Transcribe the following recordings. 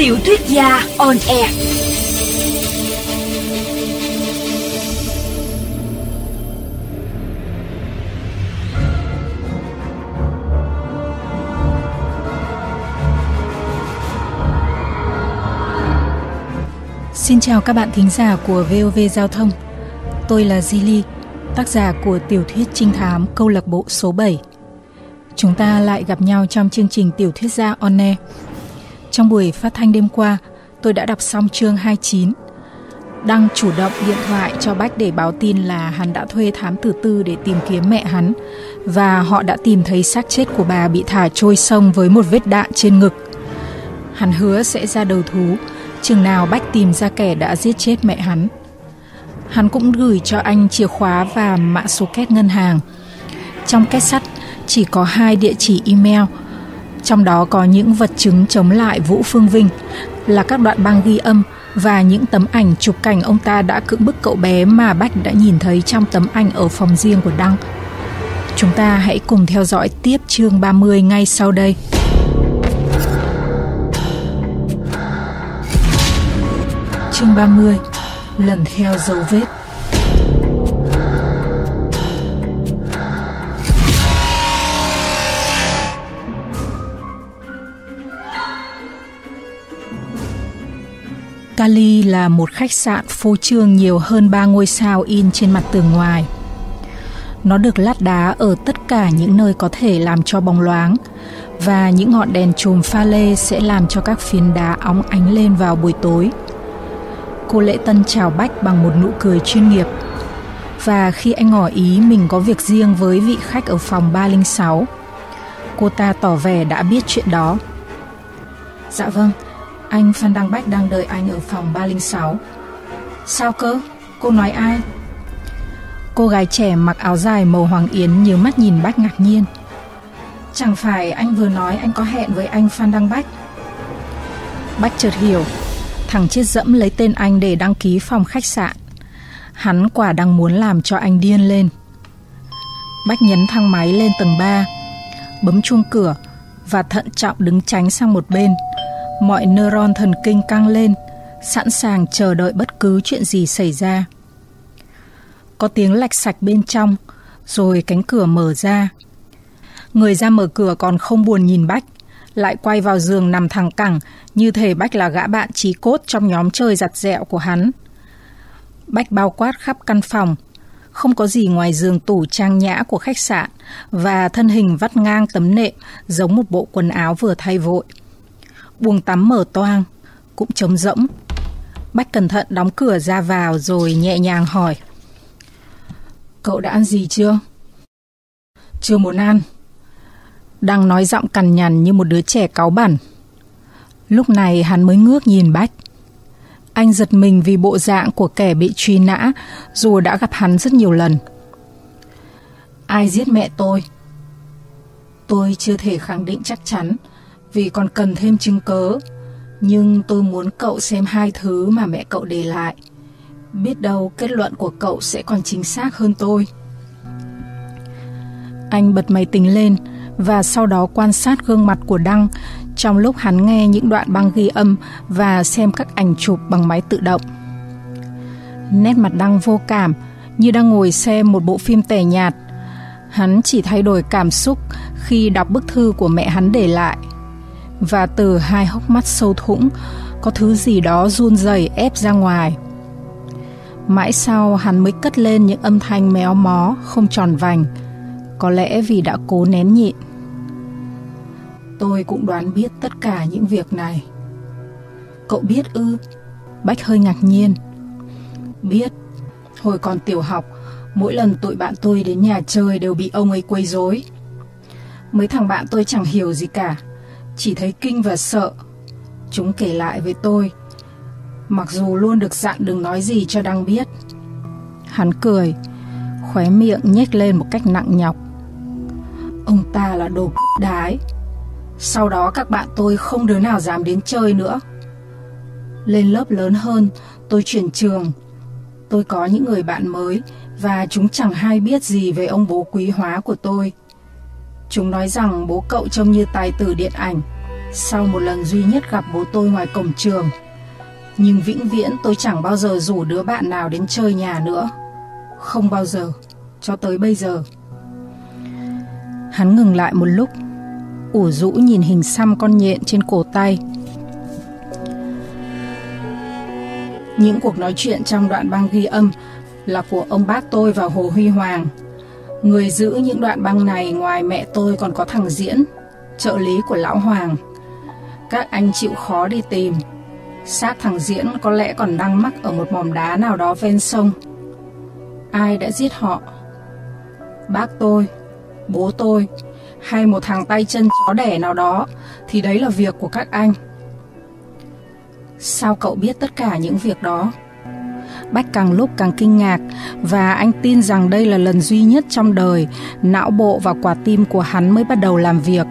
Tiểu thuyết gia on air. Xin chào các bạn thính giả của VOV Giao thông. Tôi là Zili, tác giả của tiểu thuyết trinh thám câu lạc bộ số 7. Chúng ta lại gặp nhau trong chương trình Tiểu thuyết gia on air. Trong buổi phát thanh đêm qua, tôi đã đọc xong chương 29. Đăng chủ động điện thoại cho Bách để báo tin là hắn đã thuê thám tử tư để tìm kiếm mẹ hắn, và họ đã tìm thấy xác chết của bà bị thả trôi sông với một vết đạn trên ngực. Hắn hứa sẽ ra đầu thú chừng nào Bách tìm ra kẻ đã giết chết mẹ hắn. Hắn cũng gửi cho anh chìa khóa và mã số két ngân hàng. Trong két sắt chỉ có 2 địa chỉ email, trong đó có những vật chứng chống lại Vũ Phương Vinh là các đoạn băng ghi âm và những tấm ảnh chụp cảnh ông ta đã cưỡng bức cậu bé mà Bách đã nhìn thấy trong tấm ảnh ở phòng riêng của Đăng. Chúng ta hãy cùng theo dõi tiếp chương 30 ngay sau đây. Chương 30. Lần theo dấu vết. Cali là một khách sạn phô trương nhiều hơn 3 ngôi sao in trên mặt tường ngoài. Nó được lát đá ở tất cả những nơi có thể làm cho bóng loáng, và những ngọn đèn chùm pha lê sẽ làm cho các phiến đá óng ánh lên vào buổi tối. Cô lễ tân chào Bách bằng một nụ cười chuyên nghiệp, và khi anh ngỏ ý mình có việc riêng với vị khách ở phòng 306, cô ta tỏ vẻ đã biết chuyện đó. Dạ vâng, anh Phan Đăng Bách đang đợi anh ở phòng 306. Sao cơ? Cô nói ai? Cô gái trẻ mặc áo dài màu hoàng yến nhíu mắt nhìn Bách ngạc nhiên. Chẳng phải anh vừa nói anh có hẹn với anh Phan Đăng Bách? Bách chợt hiểu, thằng chết dẫm lấy tên anh để đăng ký phòng khách sạn. Hắn quả đang muốn làm cho anh điên lên. Bách nhấn thang máy lên tầng 3, bấm chuông cửa và thận trọng đứng tránh sang một bên. Mọi neuron thần kinh căng lên, sẵn sàng chờ đợi bất cứ chuyện gì xảy ra. Có tiếng lạch sạch bên trong, rồi cánh cửa mở ra. Người ra mở cửa còn không buồn nhìn Bách, lại quay vào giường nằm thẳng cẳng, như thể Bách là gã bạn chí cốt trong nhóm chơi giặt dẹo của hắn. Bách bao quát khắp căn phòng, không có gì ngoài giường tủ trang nhã của khách sạn và thân hình vắt ngang tấm nệm giống một bộ quần áo vừa thay vội. Buồng tắm mở toang, cũng trống rỗng. Bách cẩn thận đóng cửa ra vào rồi nhẹ nhàng hỏi: Cậu đã ăn gì chưa? Chưa muốn ăn. Đang nói giọng cằn nhằn như một đứa trẻ cáu bẳn. Lúc này hắn mới ngước nhìn Bách. Anh giật mình vì bộ dạng của kẻ bị truy nã, dù đã gặp hắn rất nhiều lần. Ai giết mẹ tôi? Tôi chưa thể khẳng định chắc chắn, vì còn cần thêm chứng cớ. Nhưng tôi muốn cậu xem 2 thứ mà mẹ cậu để lại. Biết đâu kết luận của cậu sẽ còn chính xác hơn tôi. Anh bật máy tính lên và sau đó quan sát gương mặt của Đăng trong lúc hắn nghe những đoạn băng ghi âm và xem các ảnh chụp bằng máy tự động. Nét mặt Đăng vô cảm, như đang ngồi xem một bộ phim tẻ nhạt. Hắn chỉ thay đổi cảm xúc khi đọc bức thư của mẹ hắn để lại, và từ 2 hốc mắt sâu thủng có thứ gì đó run rẩy ép ra ngoài. Mãi sau hắn mới cất lên những âm thanh méo mó không tròn vành, có lẽ vì đã cố nén nhịn. Tôi cũng đoán biết tất cả những việc này. Cậu biết ư? Bách hơi ngạc nhiên. Biết. Hồi còn tiểu học, mỗi lần tụi bạn tôi đến nhà chơi đều bị ông ấy quấy rối. Mấy thằng bạn tôi chẳng hiểu gì cả, chỉ thấy kinh và sợ. Chúng kể lại với tôi, mặc dù luôn được dặn đừng nói gì cho Đăng biết. Hắn cười, khóe miệng nhếch lên một cách nặng nhọc. Ông ta là đồ cướp đái. Sau đó các bạn tôi không đứa nào dám đến chơi nữa. Lên lớp lớn hơn, tôi chuyển trường. Tôi có những người bạn mới và chúng chẳng hay biết gì về ông bố quý hóa của tôi. Chúng nói rằng bố cậu trông như tài tử điện ảnh, Sau một lần duy nhất gặp bố tôi ngoài cổng trường, nhưng vĩnh viễn tôi chẳng bao giờ rủ đứa bạn nào đến chơi nhà nữa. Không bao giờ, cho tới bây giờ. Hắn ngừng lại một lúc, ủ rũ nhìn hình xăm con nhện trên cổ tay. Những cuộc nói chuyện trong đoạn băng ghi âm là của ông bác tôi và Hồ Huy Hoàng. Người giữ những đoạn băng này ngoài mẹ tôi còn có thằng Diễn, trợ lý của lão Hoàng. Các anh chịu khó đi tìm. Xác thằng Diễn có lẽ còn đang mắc ở một mỏm đá nào đó ven sông. Ai đã giết họ? Bác tôi, bố tôi, hay một thằng tay chân chó đẻ nào đó, thì đấy là việc của các anh. Sao cậu biết tất cả những việc đó? Bách càng lúc càng kinh ngạc, và anh tin rằng đây là lần duy nhất trong đời não bộ và quả tim của hắn mới bắt đầu làm việc.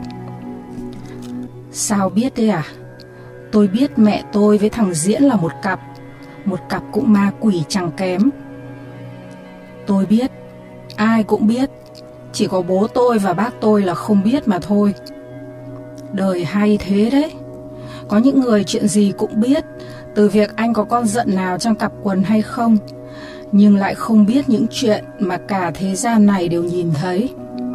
Sao biết đấy à? Tôi biết mẹ tôi với thằng Diễn là một cặp cũng ma quỷ chẳng kém. Tôi biết, ai cũng biết, chỉ có bố tôi và bác tôi là không biết mà thôi. Đời hay thế đấy. Có những người chuyện gì cũng biết, từ việc anh có con giận nào trong cặp quần hay không, nhưng lại không biết những chuyện mà cả thế gian này đều nhìn thấy.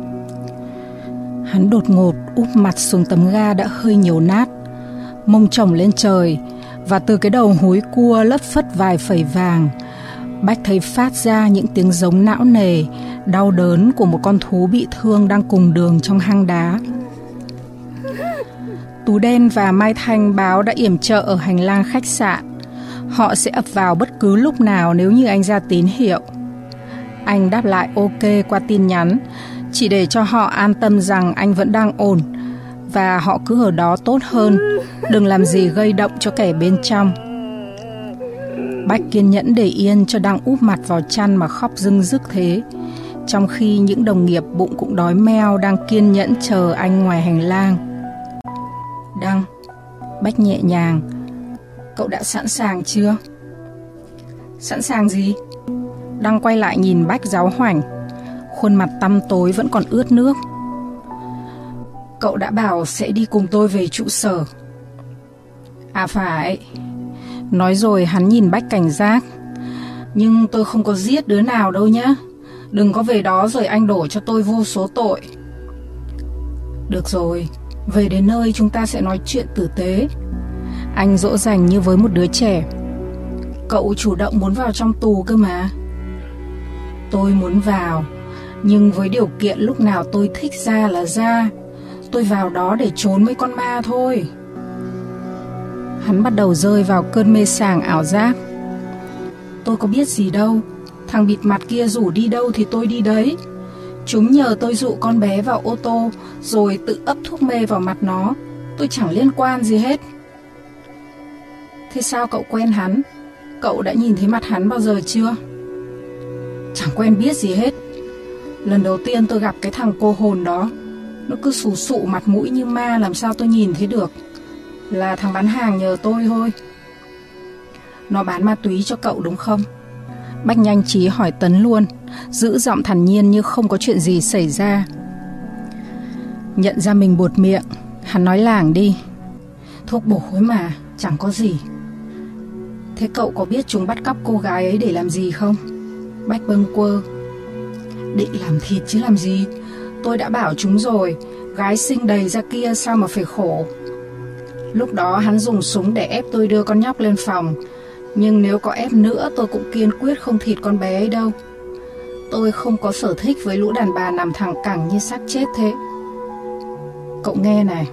Hắn đột ngột úp mặt xuống tấm ga đã hơi nhiều nát, mông chồng lên trời, và từ cái đầu húi cua lất phất vài phẩy vàng, Bách thấy phát ra những tiếng giống não nề, đau đớn của một con thú bị thương đang cùng đường trong hang đá. Tú Đen và Mai Thanh báo đã yểm trợ ở hành lang khách sạn. Họ sẽ ập vào bất cứ lúc nào nếu như anh ra tín hiệu. Anh đáp lại ok qua tin nhắn, chỉ để cho họ an tâm rằng anh vẫn đang ổn, và họ cứ ở đó tốt hơn, đừng làm gì gây động cho kẻ bên trong. Bách kiên nhẫn để yên cho đang úp mặt vào chăn mà khóc rưng rức thế, trong khi những đồng nghiệp bụng cũng đói meo đang kiên nhẫn chờ anh ngoài hành lang. Đăng, Bách nhẹ nhàng, cậu đã sẵn sàng chưa? Sẵn sàng gì? Đăng quay lại nhìn Bách giáo hoảnh, khuôn mặt tăm tối vẫn còn ướt nước. Cậu đã bảo sẽ đi cùng tôi về trụ sở. À phải. Nói rồi hắn nhìn Bách cảnh giác. Nhưng tôi không có giết đứa nào đâu nhá. Đừng có về đó rồi anh đổ cho tôi vô số tội. Được rồi, về đến nơi chúng ta sẽ nói chuyện tử tế. Anh dỗ dành như với một đứa trẻ. Cậu chủ động muốn vào trong tù cơ mà. Tôi muốn vào, nhưng với điều kiện lúc nào tôi thích ra là ra. Tôi vào đó để trốn với con ma thôi. Hắn bắt đầu rơi vào cơn mê sảng ảo giác. Tôi có biết gì đâu. Thằng bịt mặt kia rủ đi đâu thì tôi đi đấy. Chúng nhờ tôi dụ con bé vào ô tô rồi tự ấp thuốc mê vào mặt nó. Tôi chẳng liên quan gì hết. Thế sao cậu quen hắn? Cậu đã nhìn thấy mặt hắn bao giờ chưa? Chẳng quen biết gì hết. Lần đầu tiên tôi gặp cái thằng cô hồn đó, nó cứ xù xụ mặt mũi như ma, làm sao tôi nhìn thấy được. Là thằng bán hàng nhờ tôi thôi. Nó bán ma túy cho cậu đúng không? Bách nhanh trí hỏi Tấn luôn, giữ giọng thản nhiên như không có chuyện gì xảy ra. Nhận ra mình buột miệng, hắn nói lảng đi. Thuốc bổ khối mà, chẳng có gì. Thế cậu có biết chúng bắt cóc cô gái ấy để làm gì không? Bách bâng quơ. Định làm thịt chứ làm gì. Tôi đã bảo chúng rồi, gái xinh đầy ra kia sao mà phải khổ. Lúc đó hắn dùng súng để ép tôi đưa con nhóc lên phòng. Nhưng nếu có ép nữa tôi cũng kiên quyết không thịt con bé ấy đâu. Tôi không có sở thích với lũ đàn bà nằm thẳng cẳng như xác chết thế. Cậu nghe này,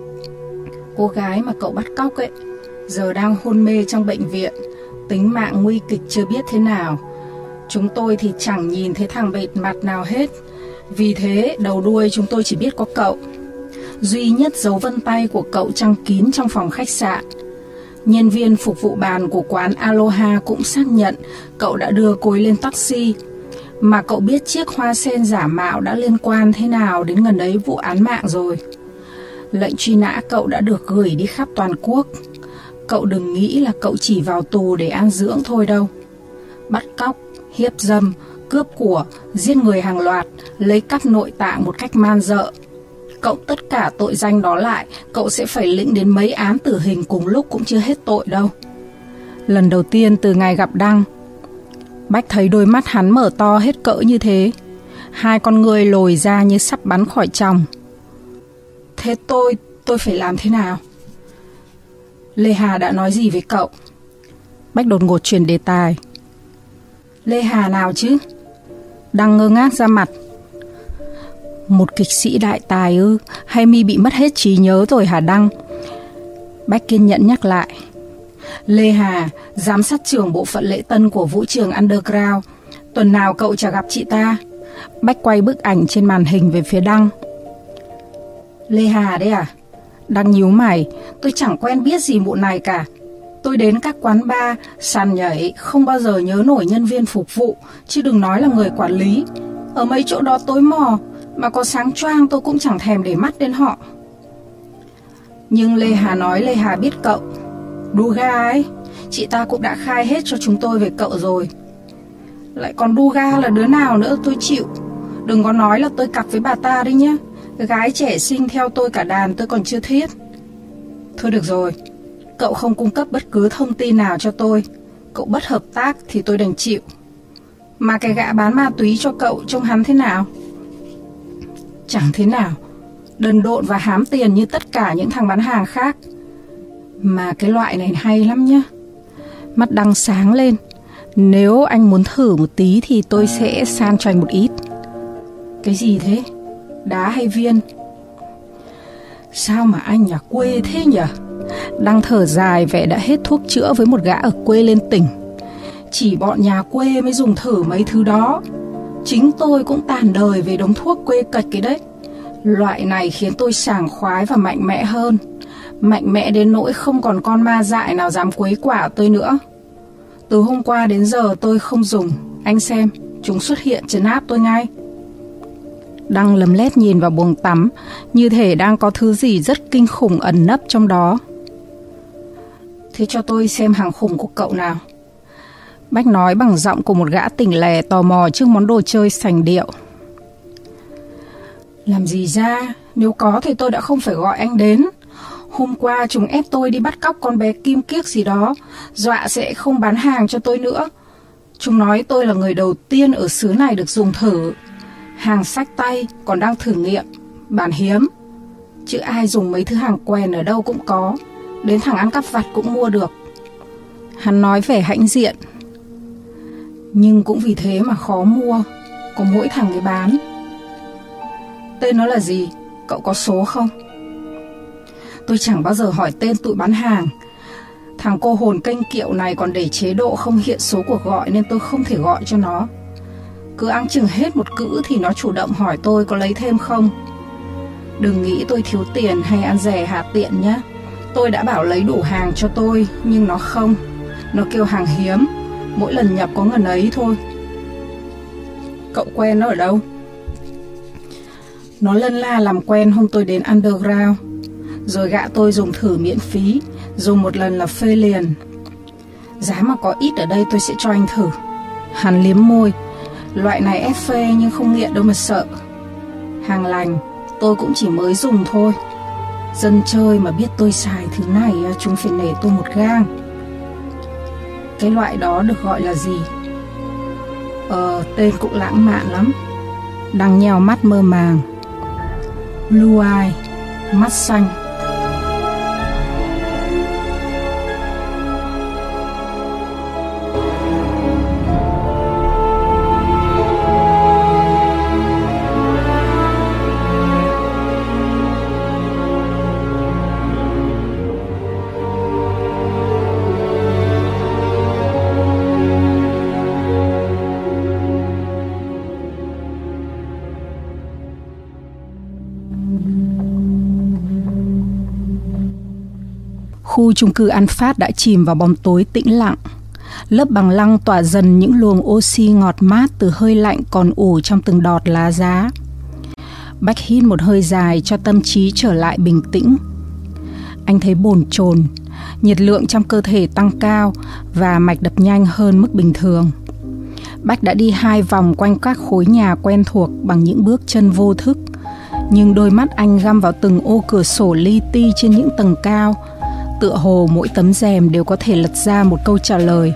cô gái mà cậu bắt cóc ấy giờ đang hôn mê trong bệnh viện, tính mạng nguy kịch chưa biết thế nào. Chúng tôi thì chẳng nhìn thấy thằng bịt mặt nào hết. Vì thế đầu đuôi chúng tôi chỉ biết có cậu. Duy nhất dấu vân tay của cậu trăng kín trong phòng khách sạn. Nhân viên phục vụ bàn của quán Aloha cũng xác nhận cậu đã đưa cô ấy lên taxi. Mà cậu biết chiếc hoa sen giả mạo đã liên quan thế nào đến ngần ấy vụ án mạng rồi. Lệnh truy nã cậu đã được gửi đi khắp toàn quốc. Cậu đừng nghĩ là cậu chỉ vào tù để an dưỡng thôi đâu. Bắt cóc, hiếp dâm, cướp của, giết người hàng loạt, lấy cắp nội tạng một cách man dợ. cộng tất cả tội danh đó lại, cậu sẽ phải lĩnh đến mấy án tử hình cùng lúc cũng chưa hết tội đâu. Lần đầu tiên từ ngày gặp Đăng, Bách thấy đôi mắt hắn mở to hết cỡ như thế. Hai con ngươi lồi ra như sắp bắn khỏi tròng. Thế tôi phải làm thế nào? Lê Hà đã nói gì với cậu? Bách đột ngột chuyển đề tài. Lê Hà nào chứ? Đăng ngơ ngác ra mặt. Một kịch sĩ đại tài ư? Hay mi bị mất hết trí nhớ rồi hả Đăng? Bách kiên nhẫn nhắc lại. Lê Hà, giám sát trưởng bộ phận lễ tân của vũ trường Underground. Tuần nào cậu chả gặp chị ta? Bách quay bức ảnh trên màn hình về phía Đăng. Lê Hà đấy à? Đăng nhíu mày. Tôi chẳng quen biết gì mụ này cả. Tôi đến các quán bar, sàn nhảy không bao giờ nhớ nổi nhân viên phục vụ, chứ đừng nói là người quản lý. Ở mấy chỗ đó tối mò, mà có sáng choang tôi cũng chẳng thèm để mắt đến họ. Nhưng Lê Hà nói Lê Hà biết cậu. Đu ga ấy, chị ta cũng đã khai hết cho chúng tôi về cậu rồi. Lại còn đu ga là đứa nào nữa tôi chịu. Đừng có nói là tôi cặp với bà ta đấy nhé. Gái trẻ xinh theo tôi cả đàn tôi còn chưa thiết. Thôi được rồi, cậu không cung cấp bất cứ thông tin nào cho tôi. Cậu bất hợp tác thì tôi đành chịu. Mà cái gã bán ma túy cho cậu trông hắn thế nào? Chẳng thế nào. Đần độn và hám tiền như tất cả những thằng bán hàng khác. Mà cái loại này hay lắm nhá. Mắt Đăng sáng lên. Nếu anh muốn thử một tí thì tôi sẽ san cho anh một ít. Cái gì thế? Đá hay viên? Sao mà anh nhà quê thế nhỉ? Đăng thở dài vẻ đã hết thuốc chữa với một gã ở quê lên tỉnh. Chỉ bọn nhà quê mới dùng thử mấy thứ đó. Chính tôi cũng tàn đời về đống thuốc quê cật cái đấy. Loại này khiến tôi sảng khoái và mạnh mẽ hơn. Mạnh mẽ đến nỗi không còn con ma dại nào dám quấy quả tôi nữa. Từ hôm qua đến giờ tôi không dùng. Anh xem, chúng xuất hiện trấn áp tôi ngay. Đăng lấm lét nhìn vào buồng tắm, như thể đang có thứ gì rất kinh khủng ẩn nấp trong đó. Thế cho tôi xem hàng khủng của cậu nào. Bách nói bằng giọng của một gã tỉnh lẻ tò mò trước món đồ chơi sành điệu. Làm gì ra, nếu có thì tôi đã không phải gọi anh đến. Hôm qua chúng ép tôi đi bắt cóc con bé Kim Kiếc gì đó, dọa sẽ không bán hàng cho tôi nữa. Chúng nói tôi là người đầu tiên ở xứ này được dùng thử. Hàng xách tay còn đang thử nghiệm, bản hiếm. Chứ ai dùng mấy thứ hàng quèn ở đâu cũng có. Đến thằng ăn cắp vặt cũng mua được. Hắn nói vẻ hãnh diện. Nhưng cũng vì thế mà khó mua. Có mỗi thằng ấy bán. Tên nó là gì? Cậu có số không? Tôi chẳng bao giờ hỏi tên tụi bán hàng. Thằng cô hồn kênh kiệu này còn để chế độ không hiện số cuộc gọi nên tôi không thể gọi cho nó. Cứ áng chừng hết một cữ thì nó chủ động hỏi tôi có lấy thêm không. Đừng nghĩ tôi thiếu tiền hay ăn rẻ hạ tiện nhé. Tôi đã bảo lấy đủ hàng cho tôi, nhưng nó không. Nó kêu hàng hiếm, mỗi lần nhập có ngần ấy thôi. Cậu quen nó ở đâu? Nó lân la làm quen hôm tôi đến Underground. Rồi gạ tôi dùng thử miễn phí. Dùng một lần là phê liền. Giá mà có ít ở đây tôi sẽ cho anh thử. Hắn liếm môi. Loại này ép phê nhưng không nghiện đâu mà sợ. Hàng lành, tôi cũng chỉ mới dùng thôi. Dân chơi mà biết tôi xài thứ này, chúng phải nể tôi một gang. Cái loại đó được gọi là gì? Tên cũng lãng mạn lắm. Đăng nheo mắt mơ màng. Blue eye, mắt xanh. Khu chung cư An Phát đã chìm vào bóng tối tĩnh lặng. Lớp bằng lăng tỏa dần những luồng oxy ngọt mát từ hơi lạnh còn ủ trong từng đọt lá giá. Bách hít một hơi dài cho tâm trí trở lại bình tĩnh. Anh thấy bồn chồn, nhiệt lượng trong cơ thể tăng cao và mạch đập nhanh hơn mức bình thường. Bách đã đi 2 vòng quanh các khối nhà quen thuộc bằng những bước chân vô thức. Nhưng đôi mắt anh găm vào từng ô cửa sổ li ti trên những tầng cao, tựa hồ mỗi tấm rèm đều có thể lật ra một câu trả lời.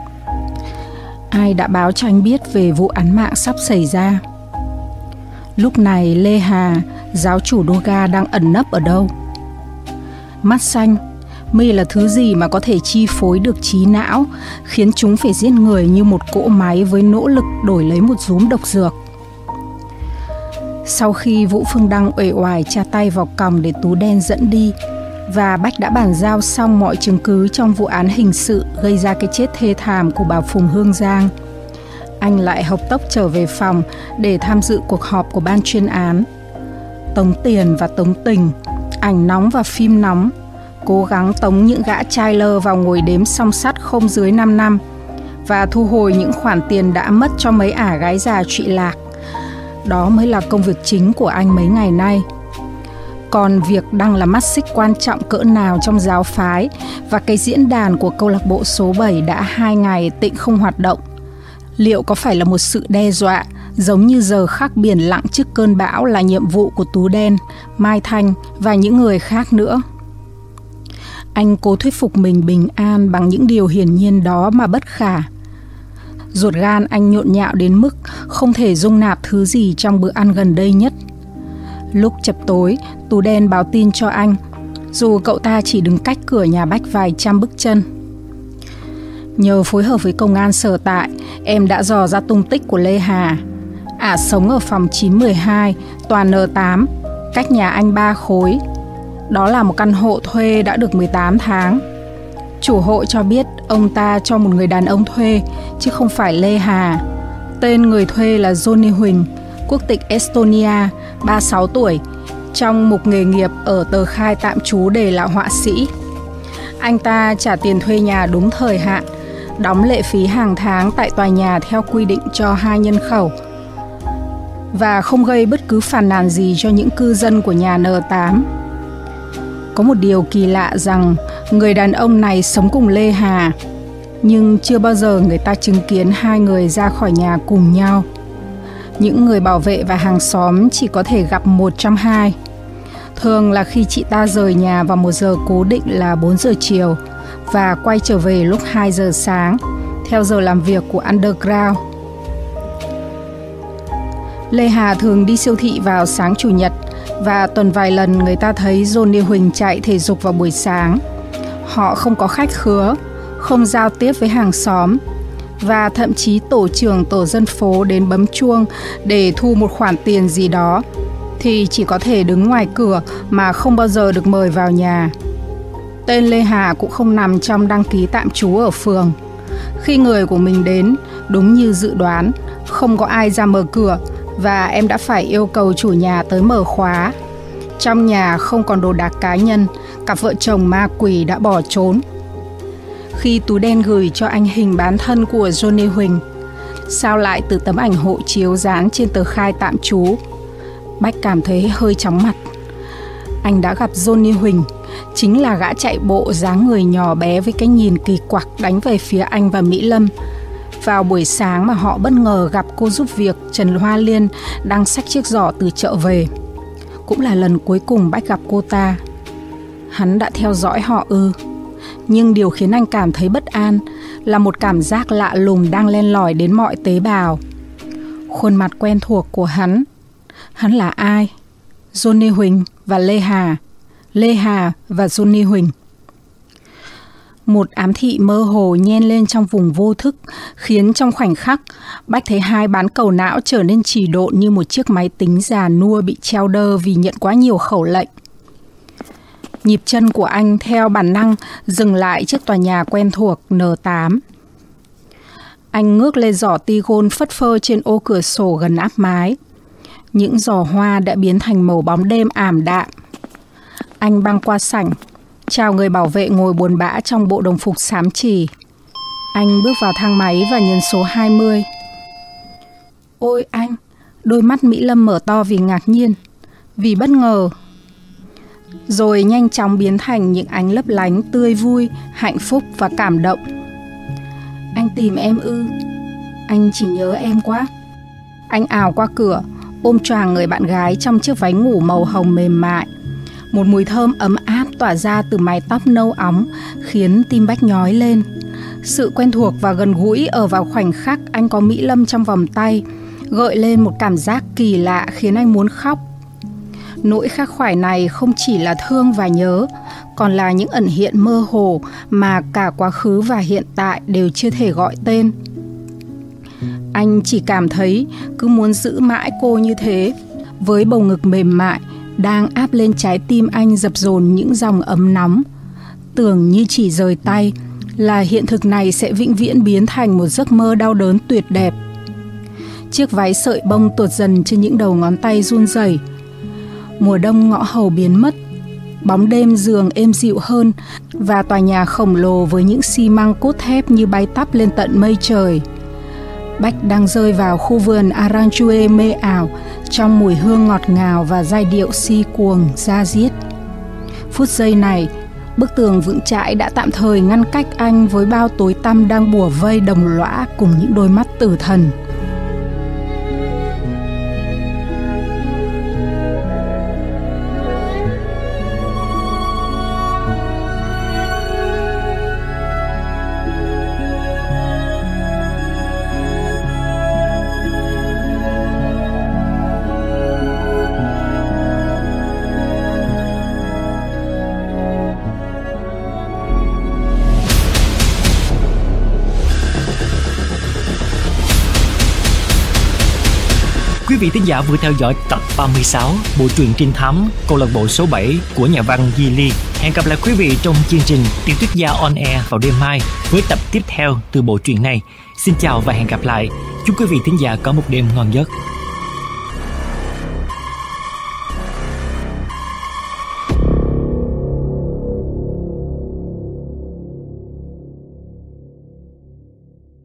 Ai đã báo cho anh biết về vụ án mạng sắp xảy ra? Lúc này Lê Hà, giáo chủ Doga, đang ẩn nấp ở đâu? Mắt xanh, mi là thứ gì mà có thể chi phối được trí não, khiến chúng phải giết người như một cỗ máy với nỗ lực đổi lấy một rúm độc dược? Sau khi Vũ Phương Đăng uể oải tra tay vào còng để Tú Đen dẫn đi, và Bách đã bàn giao xong mọi chứng cứ trong vụ án hình sự gây ra cái chết thê thảm của bà Phùng Hương Giang, anh lại hộc tốc trở về phòng để tham dự cuộc họp của ban chuyên án. Tống tiền và tống tình, ảnh nóng và phim nóng, cố gắng tống những gã trai lơ vào ngồi đếm song sắt không dưới 5 năm và thu hồi những khoản tiền đã mất cho mấy ả gái già trụy lạc. Đó mới là công việc chính của anh mấy ngày nay. Còn việc Đăng là mắt xích quan trọng cỡ nào trong giáo phái và cái diễn đàn của câu lạc bộ số 7 đã 2 ngày tịnh không hoạt động, liệu có phải là một sự đe dọa giống như giờ khắc biển lặng trước cơn bão là nhiệm vụ của Tú Đen, Mai Thanh và những người khác nữa? Anh cố thuyết phục mình bình an bằng những điều hiển nhiên đó mà bất khả. Ruột gan anh nhộn nhạo đến mức không thể dung nạp thứ gì trong bữa ăn gần đây nhất. Lúc chập tối, Tú Đen báo tin cho anh, dù cậu ta chỉ đứng cách cửa nhà Bách vài trăm bước chân. Nhờ phối hợp với công an sở tại, em đã dò ra tung tích của Lê Hà. Ả sống ở phòng 912, tòa N8, cách nhà anh 3 khối. Đó là một căn hộ thuê đã được 18 tháng. Chủ hộ cho biết ông ta cho một người đàn ông thuê, chứ không phải Lê Hà. Tên người thuê là Johnny Huỳnh, quốc tịch Estonia, 36 tuổi, trong mục nghề nghiệp ở tờ khai tạm trú để là họa sĩ. Anh ta trả tiền thuê nhà đúng thời hạn, đóng lệ phí hàng tháng tại tòa nhà theo quy định cho 2 nhân khẩu, và không gây bất cứ phàn nàn gì cho những cư dân của nhà N8. Có một điều kỳ lạ rằng người đàn ông này sống cùng Lê Hà, nhưng chưa bao giờ người ta chứng kiến hai người ra khỏi nhà cùng nhau. Những người bảo vệ và hàng xóm chỉ có thể gặp một trong hai. Thường là khi chị ta rời nhà vào một giờ cố định là 4 giờ chiều và quay trở về lúc 2 giờ sáng, theo giờ làm việc của Underground. Lê Hà thường đi siêu thị vào sáng Chủ nhật, và tuần vài lần người ta thấy Johnny Huỳnh chạy thể dục vào buổi sáng. Họ không có khách khứa, không giao tiếp với hàng xóm, và thậm chí tổ trưởng tổ dân phố đến bấm chuông để thu một khoản tiền gì đó thì chỉ có thể đứng ngoài cửa mà không bao giờ được mời vào nhà. Tên Lê Hà cũng không nằm trong đăng ký tạm trú ở phường. Khi người của mình đến, đúng như dự đoán, không có ai ra mở cửa và em đã phải yêu cầu chủ nhà tới mở khóa. Trong nhà không còn đồ đạc cá nhân, cặp vợ chồng ma quỷ đã bỏ trốn. Khi Tú Đen gửi cho anh hình bán thân của Johnny Huỳnh, sao lại từ tấm ảnh hộ chiếu dán trên tờ khai tạm trú, Bách cảm thấy hơi chóng mặt. Anh đã gặp Johnny Huỳnh, chính là gã chạy bộ dáng người nhỏ bé với cái nhìn kỳ quặc đánh về phía anh và Mỹ Lâm vào buổi sáng mà họ bất ngờ gặp cô giúp việc Trần Hoa Liên đang xách chiếc giỏ từ chợ về. Cũng là lần cuối cùng Bách gặp cô ta. Hắn đã theo dõi họ ư? Nhưng điều khiến anh cảm thấy bất an là một cảm giác lạ lùng đang len lỏi đến mọi tế bào. Khuôn mặt quen thuộc của hắn. Hắn là ai? Johnny Huỳnh và Lê Hà. Lê Hà và Johnny Huỳnh. Một ám thị mơ hồ nhen lên trong vùng vô thức, khiến trong khoảnh khắc Bách thấy hai bán cầu não trở nên trì độn như một chiếc máy tính già nua bị treo đơ vì nhận quá nhiều khẩu lệnh. Nhịp chân của anh theo bản năng dừng lại trước tòa nhà quen thuộc N8. Anh ngước lên giỏ tigon phất phơ trên ô cửa sổ gần áp mái. Những giỏ hoa đã biến thành màu bóng đêm ảm đạm. Anh băng qua sảnh, chào người bảo vệ ngồi buồn bã trong bộ đồng phục xám chì. Anh bước vào thang máy và nhấn số 20. Ôi anh! Đôi mắt Mỹ Lâm mở to vì ngạc nhiên, vì bất ngờ, rồi nhanh chóng biến thành những ánh lấp lánh tươi vui, hạnh phúc và cảm động. Anh tìm em ư? Anh chỉ nhớ em quá. Anh ào qua cửa, ôm choàng người bạn gái trong chiếc váy ngủ màu hồng mềm mại. Một mùi thơm ấm áp tỏa ra từ mái tóc nâu óng khiến tim Bách nhói lên. Sự quen thuộc và gần gũi ở vào khoảnh khắc anh có Mỹ Lâm trong vòng tay gợi lên một cảm giác kỳ lạ khiến anh muốn khóc. Nỗi khắc khoải này không chỉ là thương và nhớ, còn là những ẩn hiện mơ hồ mà cả quá khứ và hiện tại đều chưa thể gọi tên. Anh chỉ cảm thấy cứ muốn giữ mãi cô như thế, với bầu ngực mềm mại đang áp lên trái tim anh dập dồn những dòng ấm nóng. Tưởng như chỉ rời tay là hiện thực này sẽ vĩnh viễn biến thành một giấc mơ đau đớn tuyệt đẹp. Chiếc váy sợi bông tuột dần trên những đầu ngón tay run rẩy. Mùa đông ngõ hầu biến mất, bóng đêm giường êm dịu hơn và tòa nhà khổng lồ với những xi măng cốt thép như bay tắp lên tận mây trời. Bách đang rơi vào khu vườn Aranjuez mê ảo trong mùi hương ngọt ngào và giai điệu si cuồng da diết. Phút giây này, bức tường vững chãi đã tạm thời ngăn cách anh với bao tối tăm đang bủa vây đồng lõa cùng những đôi mắt tử thần. Quý vị thính giả vừa theo dõi tập 36 bộ truyện trinh thám câu lạc bộ số 7 của nhà văn Di Ly. Hẹn gặp lại quý vị trong chương trình Tiểu Thuyết Gia On Air vào đêm mai với tập tiếp theo từ bộ truyện này. Xin chào và hẹn gặp lại. Chúc quý vị thính giả có một đêm ngon giấc.